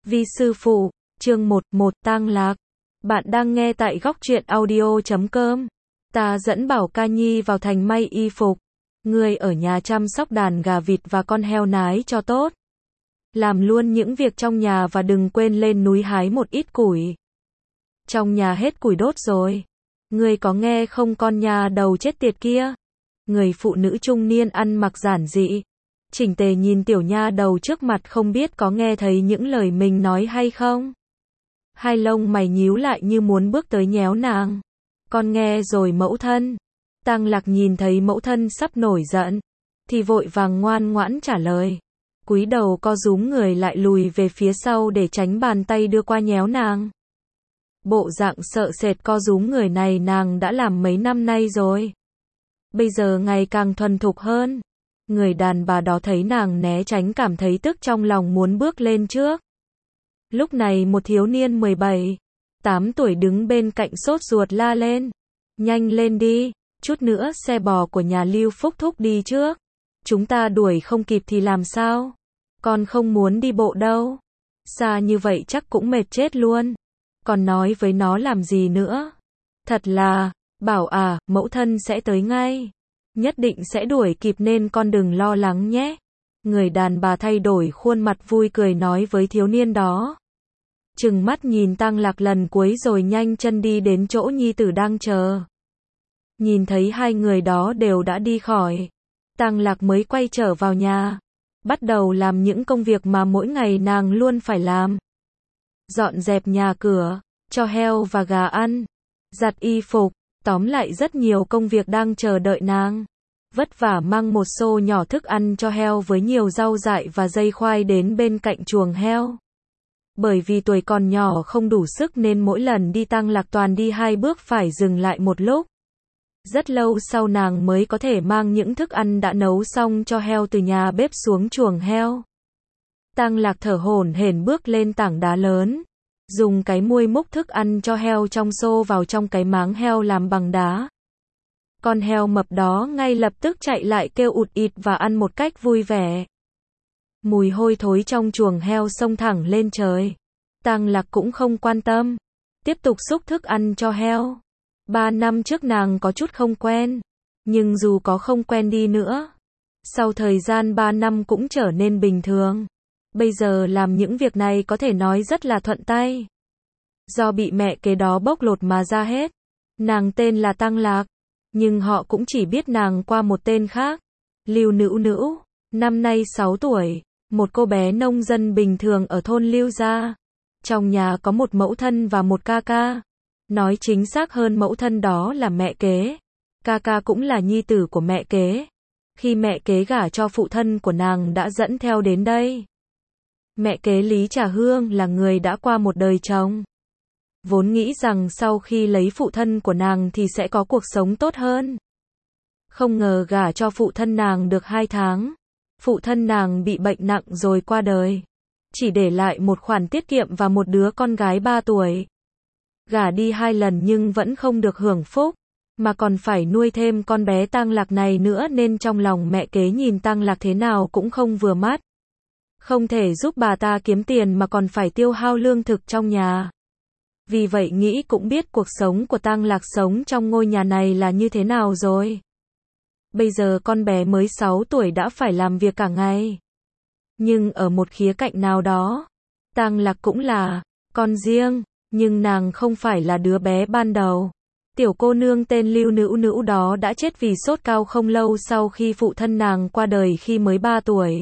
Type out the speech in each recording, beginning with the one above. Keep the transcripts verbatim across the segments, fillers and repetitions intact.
Vi sư phụ, chương một, một tang lạc. Bạn đang nghe tại góc truyện audio chấm com. Ta dẫn Bảo Ca Nhi vào thành may y phục. Ngươi ở nhà chăm sóc đàn gà vịt và con heo nái cho tốt. Làm luôn những việc trong nhà và đừng quên lên núi hái một ít củi. Trong nhà hết củi đốt rồi. Ngươi có nghe không con nhà đầu chết tiệt kia? Người phụ nữ trung niên ăn mặc giản dị, chỉnh tề nhìn tiểu nha đầu trước mặt không biết có nghe thấy những lời mình nói hay không. Hai lông mày nhíu lại như muốn bước tới nhéo nàng. Con nghe rồi mẫu thân. Tang Lạc nhìn thấy mẫu thân sắp nổi giận, thì vội vàng ngoan ngoãn trả lời. Cúi đầu co rúm người lại lùi về phía sau để tránh bàn tay đưa qua nhéo nàng. Bộ dạng sợ sệt co rúm người này nàng đã làm mấy năm nay rồi. Bây giờ ngày càng thuần thục hơn. Người đàn bà đó thấy nàng né tránh cảm thấy tức trong lòng muốn bước lên trước. Lúc này một thiếu niên mười bảy, tám tuổi đứng bên cạnh sốt ruột la lên. Nhanh lên đi, chút nữa xe bò của nhà Lưu Phúc Thúc đi trước. Chúng ta đuổi không kịp thì làm sao? Con không muốn đi bộ đâu. Xa như vậy chắc cũng mệt chết luôn. Còn nói với nó làm gì nữa? Thật là, bảo à, mẫu thân sẽ tới ngay. Nhất định sẽ đuổi kịp nên con đừng lo lắng nhé. Người đàn bà thay đổi khuôn mặt vui cười nói với thiếu niên đó. Trừng mắt nhìn Tang Lạc lần cuối rồi nhanh chân đi đến chỗ nhi tử đang chờ. Nhìn thấy hai người đó đều đã đi khỏi, Tang Lạc mới quay trở vào nhà, bắt đầu làm những công việc mà mỗi ngày nàng luôn phải làm. Dọn dẹp nhà cửa, cho heo và gà ăn, giặt y phục, tóm lại rất nhiều công việc đang chờ đợi nàng. Vất vả mang một xô nhỏ thức ăn cho heo với nhiều rau dại và dây khoai đến bên cạnh chuồng heo. Bởi vì tuổi còn nhỏ không đủ sức nên mỗi lần đi Tang Lạc toàn đi hai bước phải dừng lại một lúc. Rất lâu sau nàng mới có thể mang những thức ăn đã nấu xong cho heo từ nhà bếp xuống chuồng heo. Tang Lạc thở hổn hển bước lên tảng đá lớn, dùng cái muôi múc thức ăn cho heo trong xô vào trong cái máng heo làm bằng đá. Con heo mập đó ngay lập tức chạy lại kêu ụt ịt và ăn một cách vui vẻ. Mùi hôi thối trong chuồng heo xông thẳng lên trời. Tang Lạc cũng không quan tâm, tiếp tục xúc thức ăn cho heo. Ba năm trước nàng có chút không quen, nhưng dù có không quen đi nữa, sau thời gian ba năm cũng trở nên bình thường. Bây giờ làm những việc này có thể nói rất là thuận tay. Do bị mẹ kế đó bóc lột mà ra hết. Nàng tên là Tang Lạc, nhưng họ cũng chỉ biết nàng qua một tên khác, Lưu Nữu Nữu, năm nay sáu tuổi, một cô bé nông dân bình thường ở thôn Lưu gia. Trong nhà có một mẫu thân và một ca ca. Nói chính xác hơn mẫu thân đó là mẹ kế. Ca ca cũng là nhi tử của mẹ kế. Khi mẹ kế gả cho phụ thân của nàng đã dẫn theo đến đây. Mẹ kế Lý Trà Hương là người đã qua một đời chồng. Vốn nghĩ rằng sau khi lấy phụ thân của nàng thì sẽ có cuộc sống tốt hơn. Không ngờ gả cho phụ thân nàng được hai tháng. Phụ thân nàng bị bệnh nặng rồi qua đời. Chỉ để lại một khoản tiết kiệm và một đứa con gái ba tuổi. Gả đi hai lần nhưng vẫn không được hưởng phúc, mà còn phải nuôi thêm con bé Tang Lạc này nữa nên trong lòng mẹ kế nhìn Tang Lạc thế nào cũng không vừa mắt. Không thể giúp bà ta kiếm tiền mà còn phải tiêu hao lương thực trong nhà. Vì vậy nghĩ cũng biết cuộc sống của Tang Lạc sống trong ngôi nhà này là như thế nào rồi. Bây giờ con bé mới sáu tuổi đã phải làm việc cả ngày. Nhưng ở một khía cạnh nào đó, Tang Lạc cũng là con riêng, nhưng nàng không phải là đứa bé ban đầu. Tiểu cô nương tên Lưu Nữu Nữu đó đã chết vì sốt cao không lâu sau khi phụ thân nàng qua đời khi mới ba tuổi.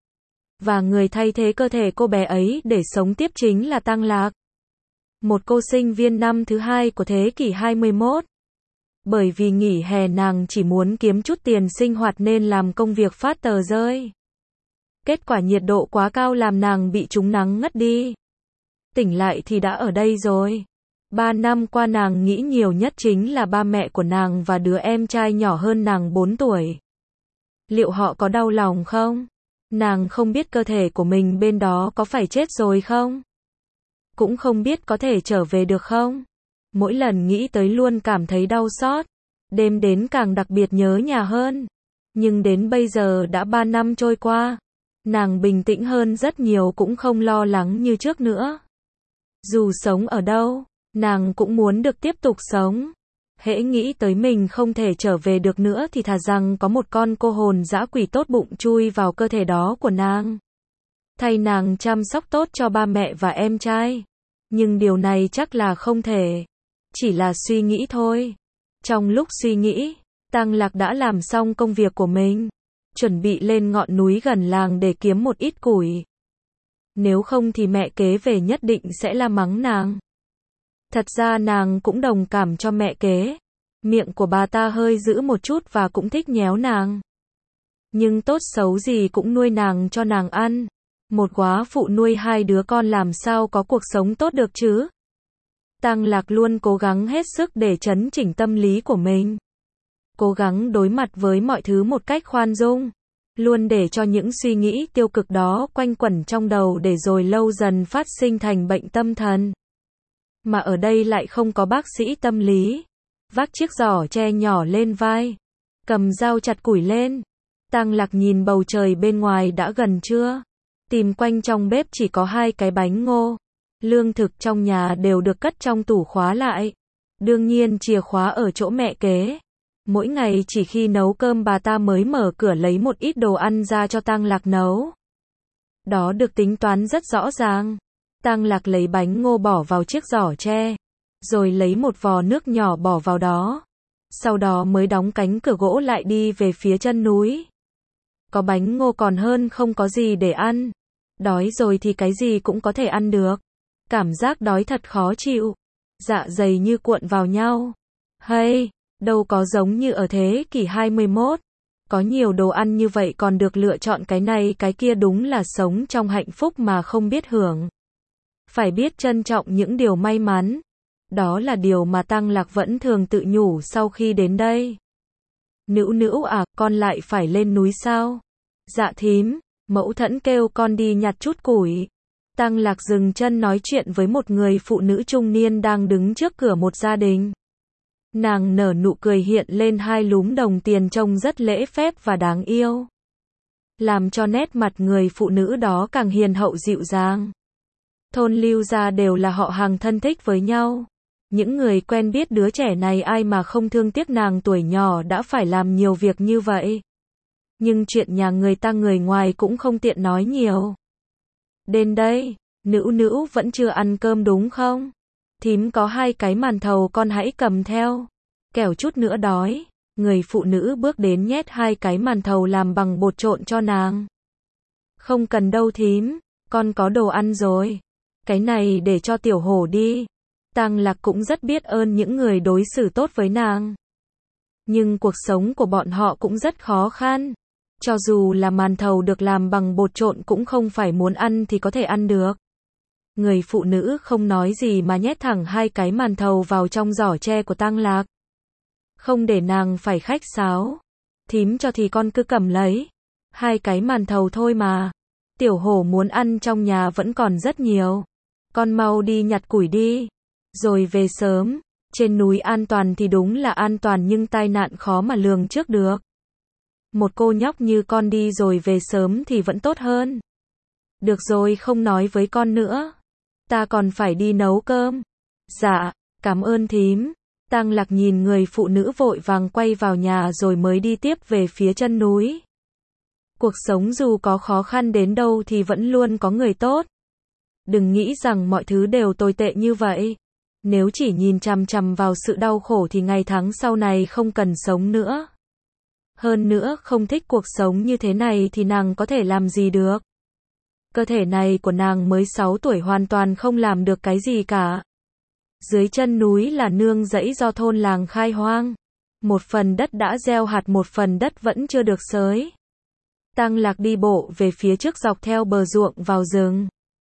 Và người thay thế cơ thể cô bé ấy để sống tiếp chính là Tang Lạc. Một cô sinh viên năm thứ hai của thế kỷ hai mươi mốt. Bởi vì nghỉ hè nàng chỉ muốn kiếm chút tiền sinh hoạt nên làm công việc phát tờ rơi. Kết quả nhiệt độ quá cao làm nàng bị trúng nắng ngất đi. Tỉnh lại thì đã ở đây rồi. Ba năm qua nàng nghĩ nhiều nhất chính là ba mẹ của nàng và đứa em trai nhỏ hơn nàng bốn tuổi. Liệu họ có đau lòng không? Nàng không biết cơ thể của mình bên đó có phải chết rồi không? Cũng không biết có thể trở về được không? Mỗi lần nghĩ tới luôn cảm thấy đau xót. Đêm đến càng đặc biệt nhớ nhà hơn. Nhưng đến bây giờ đã ba năm trôi qua. Nàng bình tĩnh hơn rất nhiều, cũng không lo lắng như trước nữa. Dù sống ở đâu, nàng cũng muốn được tiếp tục sống. Hễ nghĩ tới mình không thể trở về được nữa thì thà rằng có một con cô hồn dã quỷ tốt bụng chui vào cơ thể đó của nàng. Thay nàng chăm sóc tốt cho ba mẹ và em trai. Nhưng điều này chắc là không thể. Chỉ là suy nghĩ thôi. Trong lúc suy nghĩ, Tăng Lạc đã làm xong công việc của mình. Chuẩn bị lên ngọn núi gần làng để kiếm một ít củi. Nếu không thì mẹ kế về nhất định sẽ la mắng nàng. Thật ra nàng cũng đồng cảm cho mẹ kế. Miệng của bà ta hơi dữ một chút và cũng thích nhéo nàng. Nhưng tốt xấu gì cũng nuôi nàng cho nàng ăn. Một góa phụ nuôi hai đứa con làm sao có cuộc sống tốt được chứ? Tăng Lạc luôn cố gắng hết sức để trấn chỉnh tâm lý của mình. Cố gắng đối mặt với mọi thứ một cách khoan dung. Luôn để cho những suy nghĩ tiêu cực đó quanh quẩn trong đầu để rồi lâu dần phát sinh thành bệnh tâm thần. Mà ở đây lại không có bác sĩ tâm lý. Vác chiếc giỏ tre nhỏ lên vai. Cầm dao chặt củi lên. Tăng Lạc nhìn bầu trời bên ngoài đã gần trưa. Tìm quanh trong bếp chỉ có hai cái bánh ngô. Lương thực trong nhà đều được cất trong tủ khóa lại. Đương nhiên chìa khóa ở chỗ mẹ kế. Mỗi ngày chỉ khi nấu cơm bà ta mới mở cửa lấy một ít đồ ăn ra cho Tăng Lạc nấu. Đó được tính toán rất rõ ràng. Tăng Lạc lấy bánh ngô bỏ vào chiếc giỏ tre. Rồi lấy một vò nước nhỏ bỏ vào đó. Sau đó mới đóng cánh cửa gỗ lại đi về phía chân núi. Có bánh ngô còn hơn không có gì để ăn. Đói rồi thì cái gì cũng có thể ăn được. Cảm giác đói thật khó chịu. Dạ dày như cuộn vào nhau. Hay, đâu có giống như ở thế kỷ hai mươi mốt. Có nhiều đồ ăn như vậy còn được lựa chọn cái này cái kia, đúng là sống trong hạnh phúc mà không biết hưởng. Phải biết trân trọng những điều may mắn. Đó là điều mà Tăng Lạc vẫn thường tự nhủ sau khi đến đây. Nữu nữu à, con lại phải lên núi sao? Dạ thím, mẫu thẫn kêu con đi nhặt chút củi. Tăng Lạc dừng chân nói chuyện với một người phụ nữ trung niên đang đứng trước cửa một gia đình. Nàng nở nụ cười hiện lên hai lúm đồng tiền trông rất lễ phép và đáng yêu. Làm cho nét mặt người phụ nữ đó càng hiền hậu dịu dàng. Thôn Lưu gia đều là họ hàng thân thích với nhau. Những người quen biết đứa trẻ này ai mà không thương tiếc nàng tuổi nhỏ đã phải làm nhiều việc như vậy. Nhưng chuyện nhà người ta người ngoài cũng không tiện nói nhiều. Đến đây, nữu nữu vẫn chưa ăn cơm đúng không? Thím có hai cái màn thầu con hãy cầm theo. Kẻo chút nữa đói. Người phụ nữ bước đến nhét hai cái màn thầu làm bằng bột trộn cho nàng. Không cần đâu thím, con có đồ ăn rồi. Cái này để cho tiểu hổ đi. Tăng Lạc cũng rất biết ơn những người đối xử tốt với nàng. Nhưng cuộc sống của bọn họ cũng rất khó khăn. Cho dù là màn thầu được làm bằng bột trộn cũng không phải muốn ăn thì có thể ăn được. Người phụ nữ không nói gì mà nhét thẳng hai cái màn thầu vào trong giỏ tre của Tăng Lạc. Không để nàng phải khách sáo. Thím cho thì con cứ cầm lấy. Hai cái màn thầu thôi mà. Tiểu hổ muốn ăn trong nhà vẫn còn rất nhiều. Con mau đi nhặt củi đi. Rồi về sớm. Trên núi an toàn thì đúng là an toàn nhưng tai nạn khó mà lường trước được. Một cô nhóc như con đi rồi về sớm thì vẫn tốt hơn. Được rồi, không nói với con nữa. Ta còn phải đi nấu cơm. Dạ, cảm ơn thím. Tăng Lạc nhìn người phụ nữ vội vàng quay vào nhà rồi mới đi tiếp về phía chân núi. Cuộc sống dù có khó khăn đến đâu thì vẫn luôn có người tốt. Đừng nghĩ rằng mọi thứ đều tồi tệ như vậy. Nếu chỉ nhìn chằm chằm vào sự đau khổ thì ngày tháng sau này không cần sống nữa. Hơn nữa không thích cuộc sống như thế này thì nàng có thể làm gì được. Cơ thể này của nàng mới sáu tuổi hoàn toàn không làm được cái gì cả. Dưới chân núi là nương rẫy do thôn làng khai hoang. Một phần đất đã gieo hạt, một phần đất vẫn chưa được xới. Tăng Lạc đi bộ về phía trước dọc theo bờ ruộng vào rừng.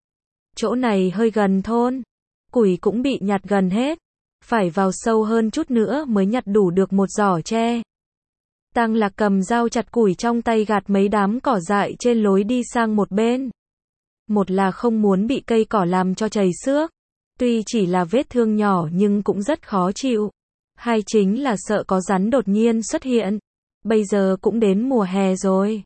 Chỗ này hơi gần thôn. Củi cũng bị nhặt gần hết. Phải vào sâu hơn chút nữa mới nhặt đủ được một giỏ tre. Tăng Lạc cầm dao chặt củi trong tay gạt mấy đám cỏ dại trên lối đi sang một bên. Một là không muốn bị cây cỏ làm cho chảy xước. Tuy chỉ là vết thương nhỏ nhưng cũng rất khó chịu. Hai chính là sợ có rắn đột nhiên xuất hiện. Bây giờ cũng đến mùa hè rồi.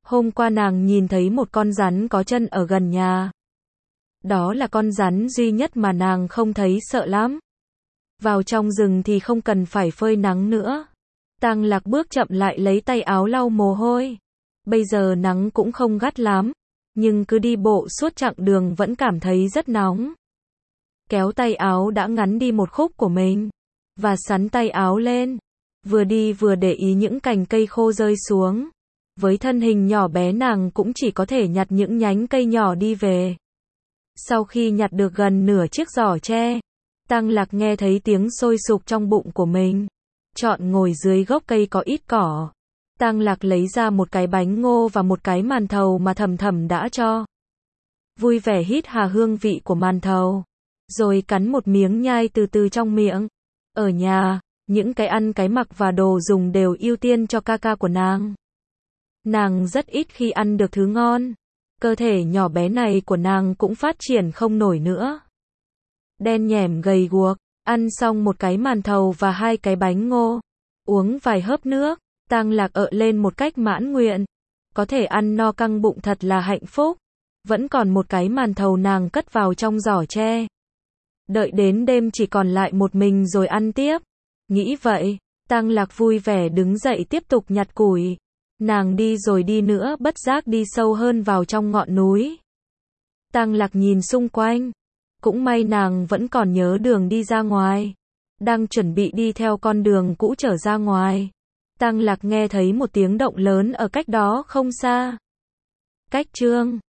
Hôm qua nàng nhìn thấy một con rắn có chân ở gần nhà. Đó là con rắn duy nhất mà nàng không thấy sợ lắm. Vào trong rừng thì không cần phải phơi nắng nữa. Tang Lạc bước chậm lại lấy tay áo lau mồ hôi. Bây giờ nắng cũng không gắt lắm, nhưng cứ đi bộ suốt chặng đường vẫn cảm thấy rất nóng. Kéo tay áo đã ngắn đi một khúc của mình, và xắn tay áo lên. Vừa đi vừa để ý những cành cây khô rơi xuống. Với thân hình nhỏ bé nàng cũng chỉ có thể nhặt những nhánh cây nhỏ đi về. Sau khi nhặt được gần nửa chiếc giỏ tre, Tang Lạc nghe thấy tiếng sôi sục trong bụng của mình. Chọn ngồi dưới gốc cây có ít cỏ. Tang Lạc lấy ra một cái bánh ngô và một cái màn thầu mà Thầm Thầm đã cho. Vui vẻ hít hà hương vị của màn thầu, rồi cắn một miếng nhai từ từ trong miệng. Ở nhà, những cái ăn cái mặc và đồ dùng đều ưu tiên cho ca ca của nàng. Nàng rất ít khi ăn được thứ ngon. Cơ thể nhỏ bé này của nàng cũng phát triển không nổi nữa. Đen nhẻm gầy guộc, ăn xong một cái màn thầu và hai cái bánh ngô, uống vài hớp nước, Tang Lạc ợ lên một cách mãn nguyện. Có thể ăn no căng bụng thật là hạnh phúc. Vẫn còn một cái màn thầu nàng cất vào trong giỏ tre. Đợi đến đêm chỉ còn lại một mình rồi ăn tiếp. Nghĩ vậy, Tang Lạc vui vẻ đứng dậy tiếp tục nhặt củi. Nàng đi rồi đi nữa bất giác đi sâu hơn vào trong ngọn núi. Tang Lạc nhìn xung quanh. Cũng may nàng vẫn còn nhớ đường đi ra ngoài. Đang chuẩn bị đi theo con đường cũ trở ra ngoài. Tang Lạc nghe thấy một tiếng động lớn ở cách đó không xa. Cách chương